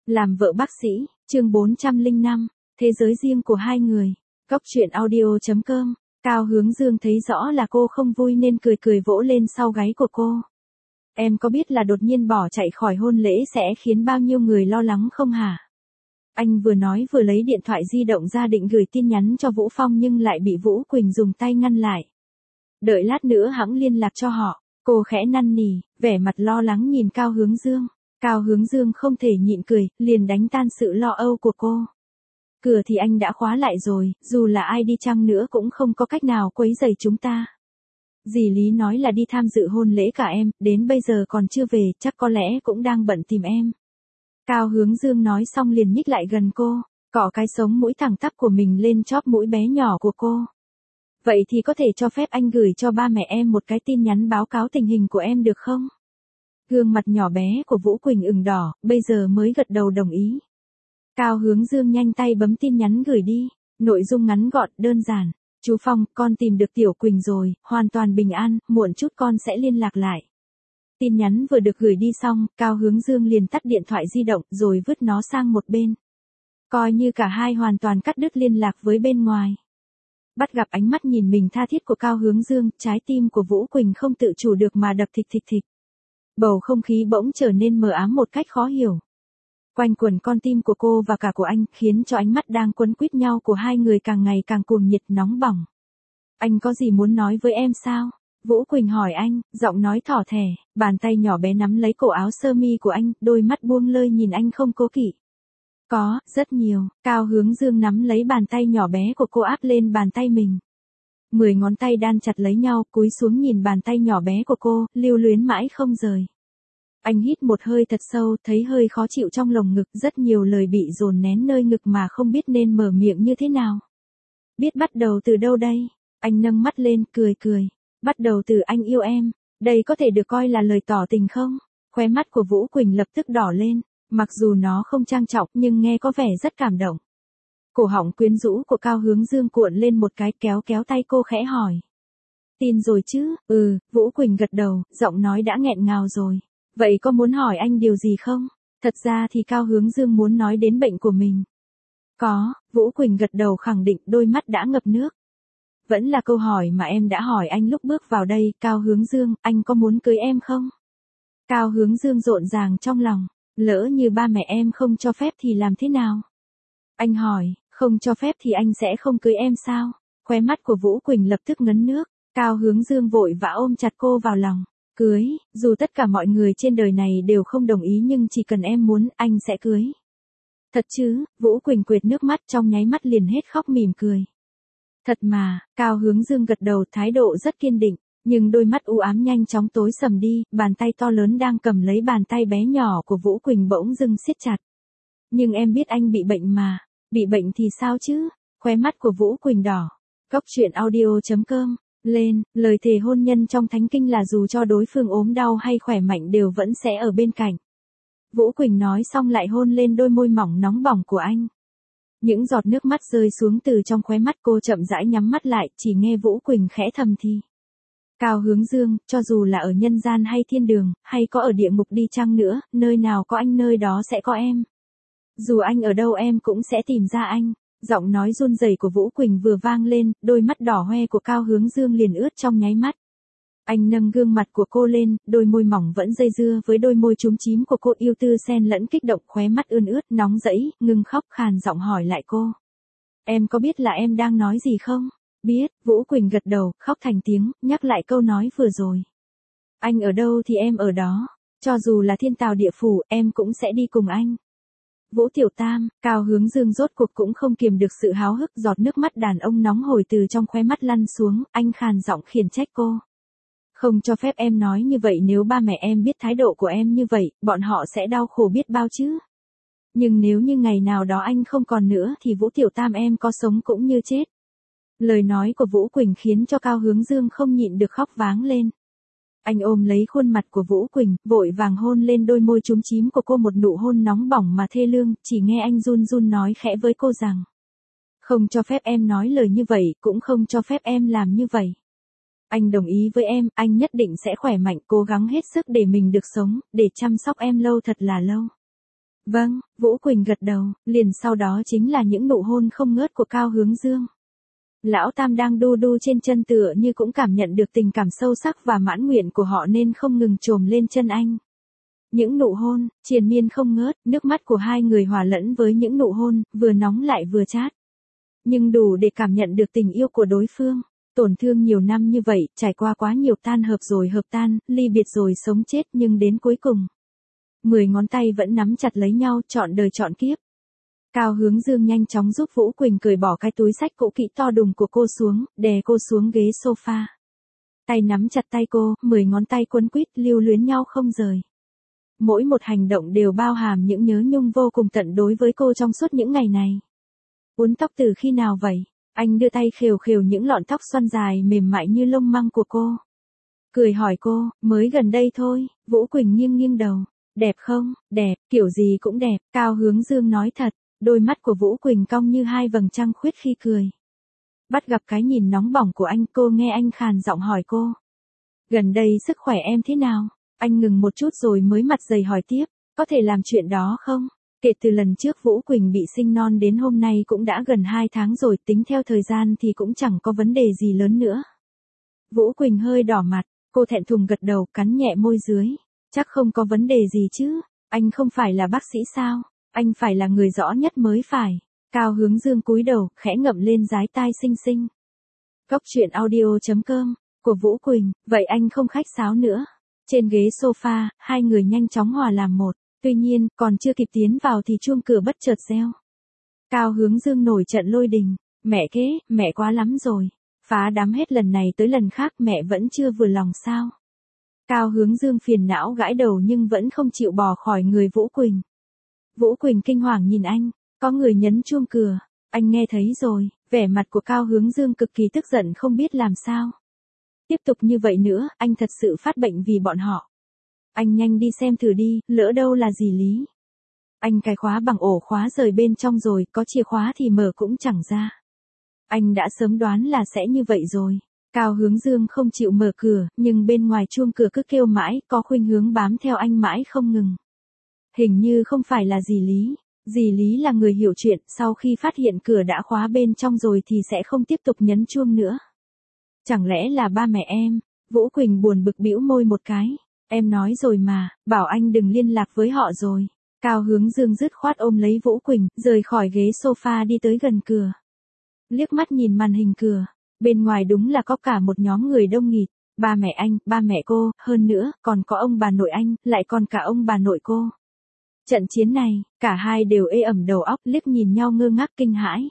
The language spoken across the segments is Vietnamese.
Làm vợ bác sĩ, chương 405, thế giới riêng của hai người. Góc truyện audio.com. Cao Hướng Dương thấy rõ là cô không vui nên cười cười vỗ lên sau gáy của cô. Em có biết là đột nhiên bỏ chạy khỏi hôn lễ sẽ khiến bao nhiêu người lo lắng không hả? Anh vừa nói vừa lấy điện thoại di động ra định gửi tin nhắn cho Vũ Phong nhưng lại bị Vũ Quỳnh dùng tay ngăn lại. Đợi lát nữa hẵng liên lạc cho họ. Cô khẽ năn nỉ, vẻ mặt lo lắng nhìn Cao Hướng Dương. Cao Hướng Dương không thể nhịn cười, liền đánh tan sự lo âu của cô. Cửa thì anh đã khóa lại rồi, dù là ai đi chăng nữa cũng không có cách nào quấy rầy chúng ta. Dì Lý nói là đi tham dự hôn lễ cả em, đến bây giờ còn chưa về, chắc có lẽ cũng đang bận tìm em. Cao Hướng Dương nói xong liền nhích lại gần cô, cọ cái sống mũi thẳng tắp của mình lên chóp mũi bé nhỏ của cô. Vậy thì có thể cho phép anh gửi cho ba mẹ em một cái tin nhắn báo cáo tình hình của em được không? Gương mặt nhỏ bé của Vũ Quỳnh ửng đỏ, bây giờ mới gật đầu đồng ý. Cao Hướng Dương nhanh tay bấm tin nhắn gửi đi, nội dung ngắn gọn, đơn giản. Chú Phong, con tìm được Tiểu Quỳnh rồi, hoàn toàn bình an, muộn chút con sẽ liên lạc lại. Tin nhắn vừa được gửi đi xong, Cao Hướng Dương liền tắt điện thoại di động rồi vứt nó sang một bên. Coi như cả hai hoàn toàn cắt đứt liên lạc với bên ngoài. Bắt gặp ánh mắt nhìn mình tha thiết của Cao Hướng Dương, trái tim của Vũ Quỳnh không tự chủ được mà đập thịch thịch thịch. Bầu không khí bỗng trở nên mờ ám một cách khó hiểu. Quanh quẩn con tim của cô và cả của anh khiến cho ánh mắt đang quấn quýt nhau của hai người càng ngày càng cuồng nhiệt nóng bỏng. Anh có gì muốn nói với em sao? Vũ Quỳnh hỏi anh, giọng nói thỏ thẻ, bàn tay nhỏ bé nắm lấy cổ áo sơ mi của anh, đôi mắt buông lơi nhìn anh không cố kỵ. Có, rất nhiều. Cao Hướng Dương nắm lấy bàn tay nhỏ bé của cô áp lên bàn tay mình. 10 ngón tay đan chặt lấy nhau, cúi xuống nhìn bàn tay nhỏ bé của cô, lưu luyến mãi không rời. Anh hít một hơi thật sâu, thấy hơi khó chịu trong lồng ngực, rất nhiều lời bị dồn nén nơi ngực mà không biết nên mở miệng như thế nào. Biết bắt đầu từ đâu đây? Anh nâng mắt lên, cười cười. Bắt đầu từ anh yêu em. Đây có thể được coi là lời tỏ tình không? Khóe mắt của Vũ Quỳnh lập tức đỏ lên. Mặc dù nó không trang trọng nhưng nghe có vẻ rất cảm động. Cổ họng quyến rũ của Cao Hướng Dương cuộn lên một cái, kéo kéo tay cô khẽ hỏi. Tin rồi chứ? Vũ Quỳnh gật đầu, giọng nói đã nghẹn ngào rồi. Vậy có muốn hỏi anh điều gì không? Thật ra thì Cao Hướng Dương muốn nói đến bệnh của mình. Có, Vũ Quỳnh gật đầu khẳng định, đôi mắt đã ngập nước. Vẫn là câu hỏi mà em đã hỏi anh lúc bước vào đây, Cao Hướng Dương, anh có muốn cưới em không? Cao Hướng Dương rộn ràng trong lòng, lỡ như ba mẹ em không cho phép thì làm thế nào? Anh hỏi, không cho phép thì anh sẽ không cưới em sao? Khóe mắt của Vũ Quỳnh lập tức ngấn nước, Cao Hướng Dương vội vã ôm chặt cô vào lòng. Cưới, dù tất cả mọi người trên đời này đều không đồng ý nhưng chỉ cần em muốn, anh sẽ cưới. Thật chứ? Vũ Quỳnh quệt nước mắt trong nháy mắt liền hết khóc mỉm cười. Thật mà, Cao Hướng Dương gật đầu, thái độ rất kiên định, nhưng đôi mắt u ám nhanh chóng tối sầm đi, bàn tay to lớn đang cầm lấy bàn tay bé nhỏ của Vũ Quỳnh bỗng dưng siết chặt. Nhưng em biết anh bị bệnh mà, bị bệnh thì sao chứ? Khóe mắt của Vũ Quỳnh đỏ. Góc truyện audio.com. Lên, lời thề hôn nhân trong thánh kinh là dù cho đối phương ốm đau hay khỏe mạnh đều vẫn sẽ ở bên cạnh. Vũ Quỳnh nói xong lại hôn lên đôi môi mỏng nóng bỏng của anh. Những giọt nước mắt rơi xuống từ trong khóe mắt cô, chậm rãi nhắm mắt lại, chỉ nghe Vũ Quỳnh khẽ thầm thì. Cao Hướng Dương, cho dù là ở nhân gian hay thiên đường, hay có ở địa ngục đi chăng nữa, nơi nào có anh nơi đó sẽ có em. Dù anh ở đâu em cũng sẽ tìm ra anh. Giọng nói run rẩy của Vũ Quỳnh vừa vang lên, đôi mắt đỏ hoe của Cao Hướng Dương liền ướt trong nháy mắt. Anh nâng gương mặt của cô lên, đôi môi mỏng vẫn dây dưa với đôi môi chúm chím của cô, yêu tư xen lẫn kích động, khóe mắt ươn ướt, nóng rẫy, ngừng khóc, khàn giọng hỏi lại cô. Em có biết là em đang nói gì không? Biết, Vũ Quỳnh gật đầu, khóc thành tiếng, nhắc lại câu nói vừa rồi. Anh ở đâu thì em ở đó, cho dù là thiên tào địa phủ, em cũng sẽ đi cùng anh. Vũ Tiểu Tam, Cao Hướng Dương rốt cuộc cũng không kiềm được sự háo hức, giọt nước mắt đàn ông nóng hổi từ trong khóe mắt lăn xuống, anh khàn giọng khiển trách cô. Không cho phép em nói như vậy, nếu ba mẹ em biết thái độ của em như vậy, bọn họ sẽ đau khổ biết bao chứ. Nhưng nếu như ngày nào đó anh không còn nữa thì Vũ Tiểu Tam em có sống cũng như chết. Lời nói của Vũ Quỳnh khiến cho Cao Hướng Dương không nhịn được khóc váng lên. Anh ôm lấy khuôn mặt của Vũ Quỳnh, vội vàng hôn lên đôi môi chúm chím của cô, một nụ hôn nóng bỏng mà thê lương, chỉ nghe anh run run nói khẽ với cô rằng. Không cho phép em nói lời như vậy, cũng không cho phép em làm như vậy. Anh đồng ý với em, anh nhất định sẽ khỏe mạnh, cố gắng hết sức để mình được sống, để chăm sóc em lâu thật là lâu. Vâng, Vũ Quỳnh gật đầu, liền sau đó chính là những nụ hôn không ngớt của Cao Hướng Dương. Lão Tam đang đu đu trên chân tựa như cũng cảm nhận được tình cảm sâu sắc và mãn nguyện của họ nên không ngừng chồm lên chân anh. Những nụ hôn, triền miên không ngớt, nước mắt của hai người hòa lẫn với những nụ hôn, vừa nóng lại vừa chát. Nhưng đủ để cảm nhận được tình yêu của đối phương. Tổn thương nhiều năm như vậy, trải qua quá nhiều tan hợp rồi hợp tan, ly biệt rồi sống chết nhưng đến cuối cùng. 10 ngón tay vẫn nắm chặt lấy nhau trọn đời trọn kiếp. Cao Hướng Dương nhanh chóng giúp Vũ Quỳnh cởi bỏ cái túi xách cũ kỹ to đùng của cô xuống, đè cô xuống ghế sofa. Tay nắm chặt tay cô, 10 ngón tay quấn quýt lưu luyến nhau không rời. Mỗi một hành động đều bao hàm những nhớ nhung vô cùng tận đối với cô trong suốt những ngày này. Uốn tóc từ khi nào vậy? Anh đưa tay khều khều những lọn tóc xoăn dài mềm mại như lông măng của cô. Cười hỏi cô, mới gần đây thôi. Vũ Quỳnh nghiêng nghiêng đầu. Đẹp không? Đẹp, kiểu gì cũng đẹp. Cao Hướng Dương nói thật. Đôi mắt của Vũ Quỳnh cong như hai vầng trăng khuyết khi cười. Bắt gặp cái nhìn nóng bỏng của anh, cô nghe anh khàn giọng hỏi cô. Gần đây sức khỏe em thế nào? Anh ngừng một chút rồi mới mặt dày hỏi tiếp. Có thể làm chuyện đó không? Kể từ lần trước Vũ Quỳnh bị sinh non đến hôm nay cũng đã gần 2 tháng rồi, tính theo thời gian thì cũng chẳng có vấn đề gì lớn nữa. Vũ Quỳnh hơi đỏ mặt, cô thẹn thùng gật đầu, cắn nhẹ môi dưới. Chắc không có vấn đề gì chứ, anh không phải là bác sĩ sao, anh phải là người rõ nhất mới phải. Cao Hướng Dương cúi đầu, khẽ ngậm lên dái tai xinh xinh. Góc truyện audio.com, của Vũ Quỳnh, vậy anh không khách sáo nữa. Trên ghế sofa, hai người nhanh chóng hòa làm một. Tuy nhiên, còn chưa kịp tiến vào thì chuông cửa bất chợt reo. Cao Hướng Dương nổi trận lôi đình. Mẹ kế, mẹ quá lắm rồi. Phá đám hết lần này tới lần khác mẹ vẫn chưa vừa lòng sao. Cao Hướng Dương phiền não gãi đầu nhưng vẫn không chịu bỏ khỏi người Vũ Quỳnh. Vũ Quỳnh kinh hoàng nhìn anh, có người nhấn chuông cửa. Anh nghe thấy rồi, vẻ mặt của Cao Hướng Dương cực kỳ tức giận không biết làm sao. Tiếp tục như vậy nữa, anh thật sự phát bệnh vì bọn họ. Anh nhanh đi xem thử đi, lỡ đâu là gì lý. Anh cài khóa bằng ổ khóa rời bên trong rồi, có chìa khóa thì mở cũng chẳng ra. Anh đã sớm đoán là sẽ như vậy rồi. Cao Hướng Dương không chịu mở cửa, nhưng bên ngoài chuông cửa cứ kêu mãi, có khuynh hướng bám theo anh mãi không ngừng. Hình như không phải là dì Lý. Dì Lý là người hiểu chuyện, sau khi phát hiện cửa đã khóa bên trong rồi thì sẽ không tiếp tục nhấn chuông nữa. Chẳng lẽ là ba mẹ em? Vũ Quỳnh buồn bực bĩu môi một cái. Em nói rồi mà, bảo anh đừng liên lạc với họ rồi. Cao Hướng Dương dứt khoát ôm lấy Vũ Quỳnh, rời khỏi ghế sofa đi tới gần cửa. Liếc mắt nhìn màn hình cửa, bên ngoài đúng là có cả một nhóm người đông nghịt. Ba mẹ anh, ba mẹ cô, hơn nữa, còn có ông bà nội anh, lại còn cả ông bà nội cô. Trận chiến này, cả hai đều ê ẩm đầu óc, liếc nhìn nhau ngơ ngác kinh hãi.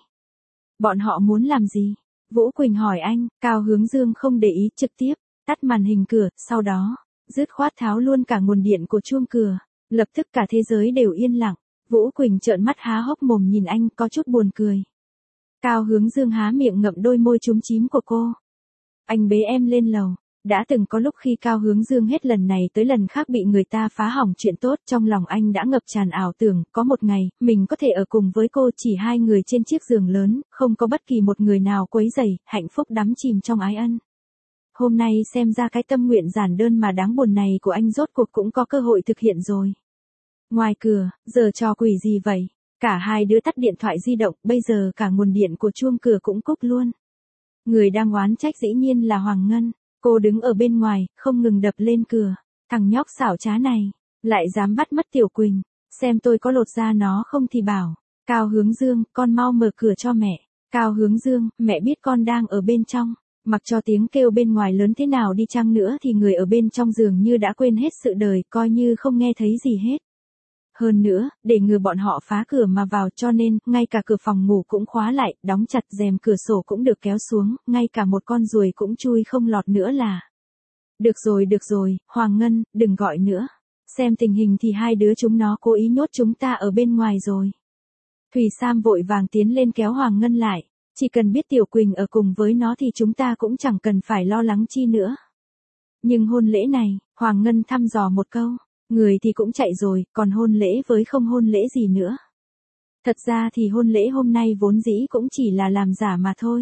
Bọn họ muốn làm gì? Vũ Quỳnh hỏi anh. Cao Hướng Dương không để ý, trực tiếp tắt màn hình cửa, sau đó dứt khoát tháo luôn cả nguồn điện của chuông cửa. Lập tức cả thế giới đều yên lặng. Vũ Quỳnh trợn mắt há hốc mồm nhìn anh, có chút buồn cười. Cao Hướng Dương há miệng ngậm đôi môi chúm chím của cô. Anh bế em lên lầu. Đã từng có lúc khi Cao Hướng Dương hết lần này tới lần khác bị người ta phá hỏng chuyện tốt, trong lòng anh đã ngập tràn ảo tưởng, có một ngày, mình có thể ở cùng với cô, chỉ hai người trên chiếc giường lớn, không có bất kỳ một người nào quấy rầy, hạnh phúc đắm chìm trong ái ân. Hôm nay xem ra cái tâm nguyện giản đơn mà đáng buồn này của anh rốt cuộc cũng có cơ hội thực hiện rồi. Ngoài cửa, giờ trò quỷ gì vậy? Cả hai đứa tắt điện thoại di động, bây giờ cả nguồn điện của chuông cửa cũng cúp luôn. Người đang oán trách dĩ nhiên là Hoàng Ngân. Cô đứng ở bên ngoài, không ngừng đập lên cửa. Thằng nhóc xảo trá này, lại dám bắt mất Tiểu Quỳnh. Xem tôi có lột da nó không thì bảo. Cao Hướng Dương, con mau mở cửa cho mẹ. Cao Hướng Dương, mẹ biết con đang ở bên trong. Mặc cho tiếng kêu bên ngoài lớn thế nào đi chăng nữa thì người ở bên trong dường như đã quên hết sự đời, coi như không nghe thấy gì hết. Hơn nữa, để ngừa bọn họ phá cửa mà vào cho nên, ngay cả cửa phòng ngủ cũng khóa lại, đóng chặt, rèm cửa sổ cũng được kéo xuống, ngay cả một con ruồi cũng chui không lọt nữa là. Được rồi, Hoàng Ngân, đừng gọi nữa. Xem tình hình thì hai đứa chúng nó cố ý nhốt chúng ta ở bên ngoài rồi. Thùy Sam vội vàng tiến lên kéo Hoàng Ngân lại. Chỉ cần biết Tiểu Quỳnh ở cùng với nó thì chúng ta cũng chẳng cần phải lo lắng chi nữa. Nhưng hôn lễ này, Hoàng Ngân thăm dò một câu. Người thì cũng chạy rồi, còn hôn lễ với không hôn lễ gì nữa. Thật ra thì hôn lễ hôm nay vốn dĩ cũng chỉ là làm giả mà thôi.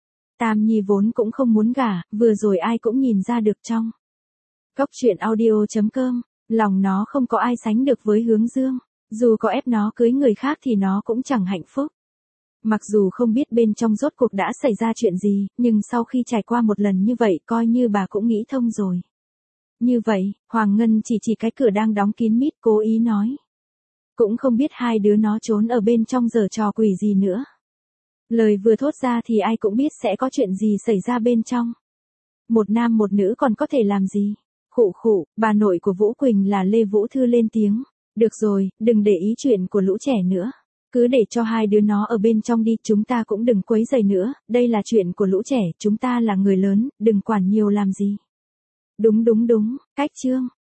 Tam Nhi vốn cũng không muốn gả, vừa rồi ai cũng nhìn ra được trong. Góc truyện audio.com, lòng nó không có ai sánh được với Hướng Dương. Dù có ép nó cưới người khác thì nó cũng chẳng hạnh phúc. Mặc dù không biết bên trong rốt cuộc đã xảy ra chuyện gì, nhưng sau khi trải qua một lần như vậy coi như bà cũng nghĩ thông rồi. Như vậy, Hoàng Ngân chỉ cái cửa đang đóng kín mít cố ý nói. Cũng không biết hai đứa nó trốn ở bên trong giở trò quỷ gì nữa. Lời vừa thốt ra thì ai cũng biết sẽ có chuyện gì xảy ra bên trong. Một nam một nữ còn có thể làm gì? Khụ khụ, bà nội của Vũ Quỳnh là Lê Vũ Thư lên tiếng. Được rồi, đừng để ý chuyện của lũ trẻ nữa. Cứ để cho hai đứa nó ở bên trong đi, chúng ta cũng đừng quấy rầy nữa, đây là chuyện của lũ trẻ, chúng ta là người lớn, đừng quản nhiều làm gì. Đúng, cách Trương.